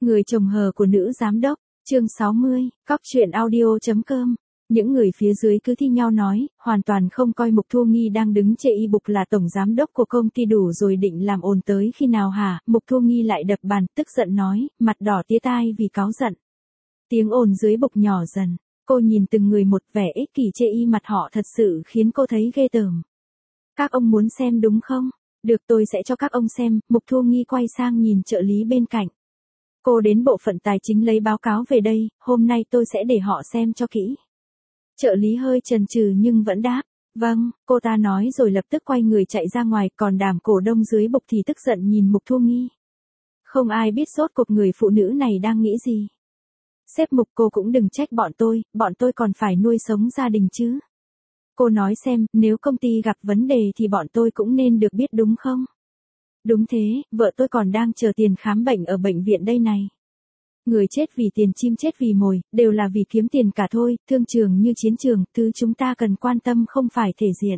Người chồng hờ của nữ giám đốc, chương 60, cóc truyện audio.com. Những người phía dưới cứ thi nhau nói, hoàn toàn không coi Mục Thu Nghi đang đứng chê y bục là tổng giám đốc của công ty đủ rồi định làm ồn tới khi nào hả? Mục Thu Nghi lại đập bàn, tức giận nói, mặt đỏ tía tai vì cáu giận. Tiếng ồn dưới bục nhỏ dần, cô nhìn từng người một, vẻ ích kỷ chê y mặt họ thật sự khiến cô thấy ghê tởm. Các ông muốn xem đúng không? Được, tôi sẽ cho các ông xem. Mục Thu Nghi quay sang nhìn trợ lý bên cạnh. Cô đến bộ phận tài chính lấy báo cáo về đây, hôm nay tôi sẽ để họ xem cho kỹ. Trợ lý hơi chần chừ nhưng vẫn đáp, vâng, cô ta nói rồi lập tức quay người chạy ra ngoài, còn đám cổ đông dưới bục thì tức giận nhìn Mục Thu Nghi. Không ai biết rốt cuộc người phụ nữ này đang nghĩ gì. Sếp Mục, cô cũng đừng trách bọn tôi còn phải nuôi sống gia đình chứ. Cô nói xem, nếu công ty gặp vấn đề thì bọn tôi cũng nên được biết đúng không? Đúng thế, vợ tôi còn đang chờ tiền khám bệnh ở bệnh viện đây này. Người chết vì tiền, chim chết vì mồi, đều là vì kiếm tiền cả thôi, thương trường như chiến trường, thứ chúng ta cần quan tâm không phải thể diện.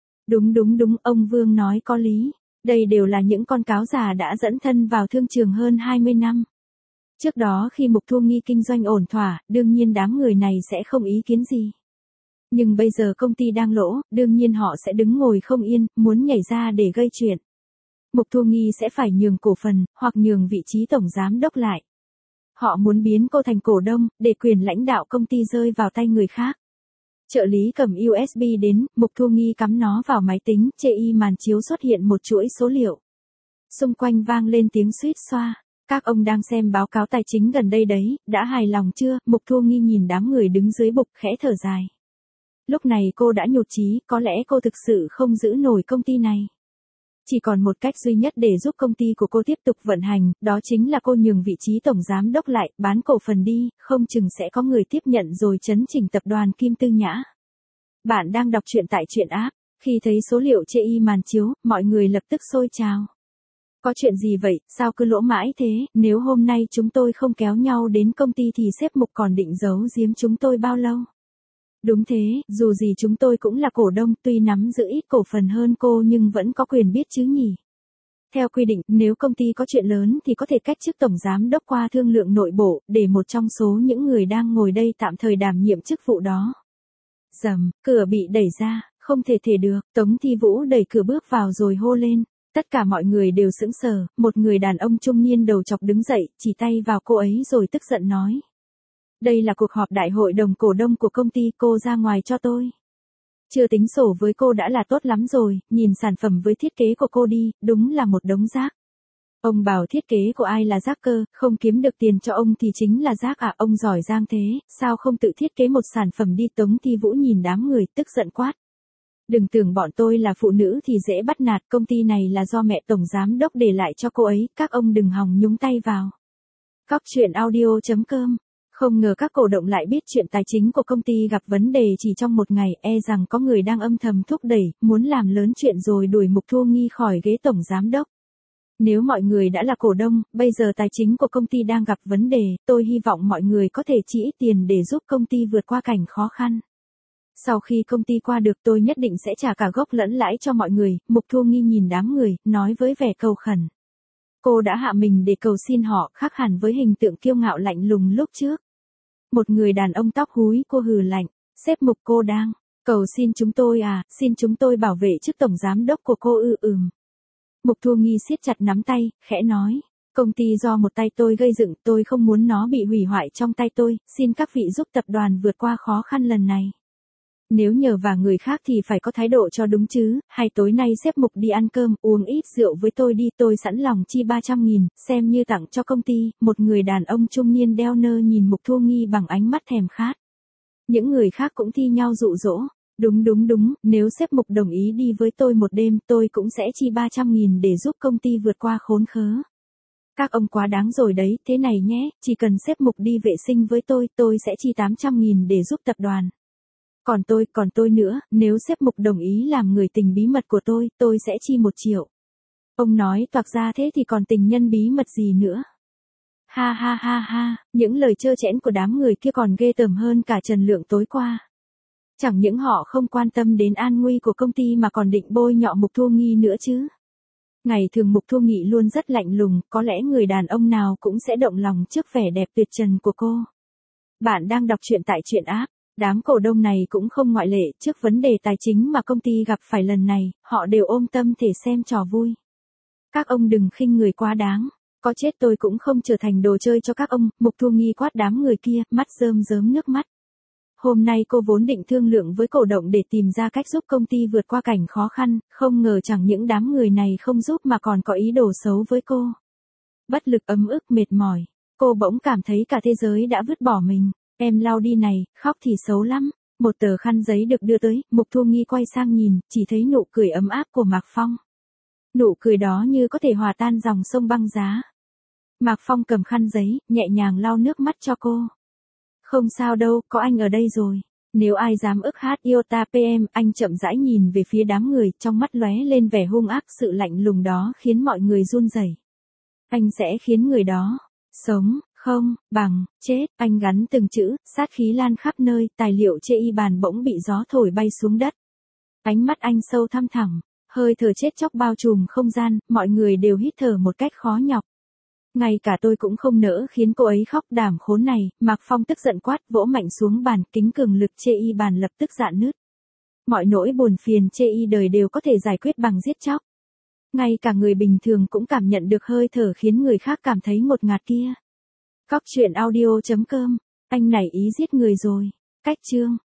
Đúng, ông Vương nói có lý. Đây đều là những con cáo già đã dẫn thân vào thương trường hơn 20 năm. Trước đó khi Mục Thu Nghi kinh doanh ổn thỏa, đương nhiên đám người này sẽ không ý kiến gì. Nhưng bây giờ công ty đang lỗ, đương nhiên họ sẽ đứng ngồi không yên, muốn nhảy ra để gây chuyện. Mục Thu Nghi sẽ phải nhường cổ phần, hoặc nhường vị trí tổng giám đốc lại. Họ muốn biến cô thành cổ đông, để quyền lãnh đạo công ty rơi vào tay người khác. Trợ lý cầm USB đến, Mục Thu Nghi cắm nó vào máy tính, chê y màn chiếu xuất hiện một chuỗi số liệu. Xung quanh vang lên tiếng suýt xoa. Các ông đang xem báo cáo tài chính gần đây đấy, đã hài lòng chưa? Mục Thu Nghi nhìn đám người đứng dưới bục khẽ thở dài. Lúc này cô đã nhụt chí, có lẽ cô thực sự không giữ nổi công ty này. Chỉ còn một cách duy nhất để giúp công ty của cô tiếp tục vận hành, đó chính là cô nhường vị trí tổng giám đốc lại, bán cổ phần đi, không chừng sẽ có người tiếp nhận rồi chấn chỉnh tập đoàn Kim Tư Nhã. Bạn đang đọc truyện tại truyện app, khi thấy số liệu chê y màn chiếu, mọi người lập tức xôi trào. Có chuyện gì vậy, sao cứ lỗ mãi thế, nếu hôm nay chúng tôi không kéo nhau đến công ty thì sếp Mục còn định giấu giếm chúng tôi bao lâu? Đúng thế, dù gì chúng tôi cũng là cổ đông, tuy nắm giữ ít cổ phần hơn cô nhưng vẫn có quyền biết chứ nhỉ. Theo quy định, nếu công ty có chuyện lớn thì có thể cách chức tổng giám đốc qua thương lượng nội bộ, để một trong số những người đang ngồi đây tạm thời đảm nhiệm chức vụ đó. Rầm, cửa bị đẩy ra, không thể được, Tống Thi Vũ đẩy cửa bước vào rồi hô lên. Tất cả mọi người đều sững sờ, một người đàn ông trung niên đầu chọc đứng dậy, chỉ tay vào cô ấy rồi tức giận nói. Đây là cuộc họp đại hội đồng cổ đông của công ty, cô ra ngoài cho tôi. Chưa tính sổ với cô đã là tốt lắm rồi, nhìn sản phẩm với thiết kế của cô đi, đúng là một đống rác. Ông bảo thiết kế của ai là rác cơ, không kiếm được tiền cho ông thì chính là rác à, ông giỏi giang thế, sao không tự thiết kế một sản phẩm đi? Tống Thi Vũ nhìn đám người tức giận quát. Đừng tưởng bọn tôi là phụ nữ thì dễ bắt nạt, công ty này là do mẹ tổng giám đốc để lại cho cô ấy, các ông đừng hòng nhúng tay vào. Cóc truyện audio.com. Không ngờ các cổ động lại biết chuyện tài chính của công ty gặp vấn đề chỉ trong một ngày, rằng có người đang âm thầm thúc đẩy, muốn làm lớn chuyện rồi đuổi Mục Thu Nghi khỏi ghế tổng giám đốc. Nếu mọi người đã là cổ đông, bây giờ tài chính của công ty đang gặp vấn đề, tôi hy vọng mọi người có thể chi ít tiền để giúp công ty vượt qua cảnh khó khăn. Sau khi công ty qua được tôi nhất định sẽ trả cả gốc lẫn lãi cho mọi người. Mục Thu Nghi nhìn đám người, nói với vẻ cầu khẩn. Cô đã hạ mình để cầu xin họ, khác hẳn với hình tượng kiêu ngạo lạnh lùng lúc trước. Một người đàn ông tóc húi cô hừ lạnh, sếp Mục, cô đang cầu xin chúng tôi à, xin chúng tôi bảo vệ chức tổng giám đốc của cô Mục Thu Nghi siết chặt nắm tay, khẽ nói, công ty do một tay tôi gây dựng, tôi không muốn nó bị hủy hoại trong tay tôi, xin các vị giúp tập đoàn vượt qua khó khăn lần này. Nếu nhờ vào người khác thì phải có thái độ cho đúng chứ, hay tối nay sếp Mục đi ăn cơm, uống ít rượu với tôi đi, tôi sẵn lòng chi 300.000, xem như tặng cho công ty. Một người đàn ông trung niên đeo nơ nhìn Mục Thu Nghi bằng ánh mắt thèm khát. Những người khác cũng thi nhau dụ dỗ. Đúng, nếu sếp Mục đồng ý đi với tôi một đêm, tôi cũng sẽ chi 300.000 để giúp công ty vượt qua khốn khớ. Các ông quá đáng rồi đấy, thế này nhé, chỉ cần sếp Mục đi vệ sinh với tôi sẽ chi 800.000 để giúp tập đoàn. Còn tôi nữa, nếu sếp Mục đồng ý làm người tình bí mật của tôi sẽ chi 1 triệu. Ông nói toạc ra thế thì còn tình nhân bí mật gì nữa. Ha, những lời trơ trẽn của đám người kia còn ghê tởm hơn cả Trần Lượng tối qua. Chẳng những họ không quan tâm đến an nguy của công ty mà còn định bôi nhọ Mục Thu Nghi nữa chứ. Ngày thường Mục Thu Nghị luôn rất lạnh lùng, có lẽ người đàn ông nào cũng sẽ động lòng trước vẻ đẹp tuyệt trần của cô. Bạn đang đọc truyện tại truyện app. Đám cổ đông này cũng không ngoại lệ, trước vấn đề tài chính mà công ty gặp phải lần này, họ đều ôm tâm thể xem trò vui. Các ông đừng khinh người quá đáng, có chết tôi cũng không trở thành đồ chơi cho các ông, Mục Thu Nghi quát đám người kia, mắt rơm rớm nước mắt. Hôm nay cô vốn định thương lượng với cổ động để tìm ra cách giúp công ty vượt qua cảnh khó khăn, không ngờ chẳng những đám người này không giúp mà còn có ý đồ xấu với cô. Bất lực ấm ức mệt mỏi, cô bỗng cảm thấy cả thế giới đã vứt bỏ mình. Em lau đi này, khóc thì xấu lắm. Một tờ khăn giấy được đưa tới, Mục Thu Nghi quay sang nhìn, chỉ thấy nụ cười ấm áp của Mạc Phong. Nụ cười đó như có thể hòa tan dòng sông băng giá. Mạc Phong cầm khăn giấy, nhẹ nhàng lau nước mắt cho cô. Không sao đâu, có anh ở đây rồi. Nếu ai dám ức hát Iota PM, anh chậm rãi nhìn về phía đám người, trong mắt lóe lên vẻ hung ác, sự lạnh lùng đó khiến mọi người run rẩy. Anh sẽ khiến người đó sống, không, bằng, chết, anh gắn từng chữ, sát khí lan khắp nơi, tài liệu chê y bàn bỗng bị gió thổi bay xuống đất. Ánh mắt anh sâu thăm thẳm, hơi thở chết chóc bao trùm không gian, mọi người đều hít thở một cách khó nhọc. Ngay cả tôi cũng không nỡ khiến cô ấy khóc, đảm khốn này, Mạc Phong tức giận quát, vỗ mạnh xuống bàn, kính cường lực chê y bàn lập tức rạn nứt. Mọi nỗi buồn phiền chê y đời đều có thể giải quyết bằng giết chóc. Ngay cả người bình thường cũng cảm nhận được hơi thở khiến người khác cảm thấy ngột ngạt kia. Cóc truyện audio.com, anh nảy ý giết người rồi. Cách chương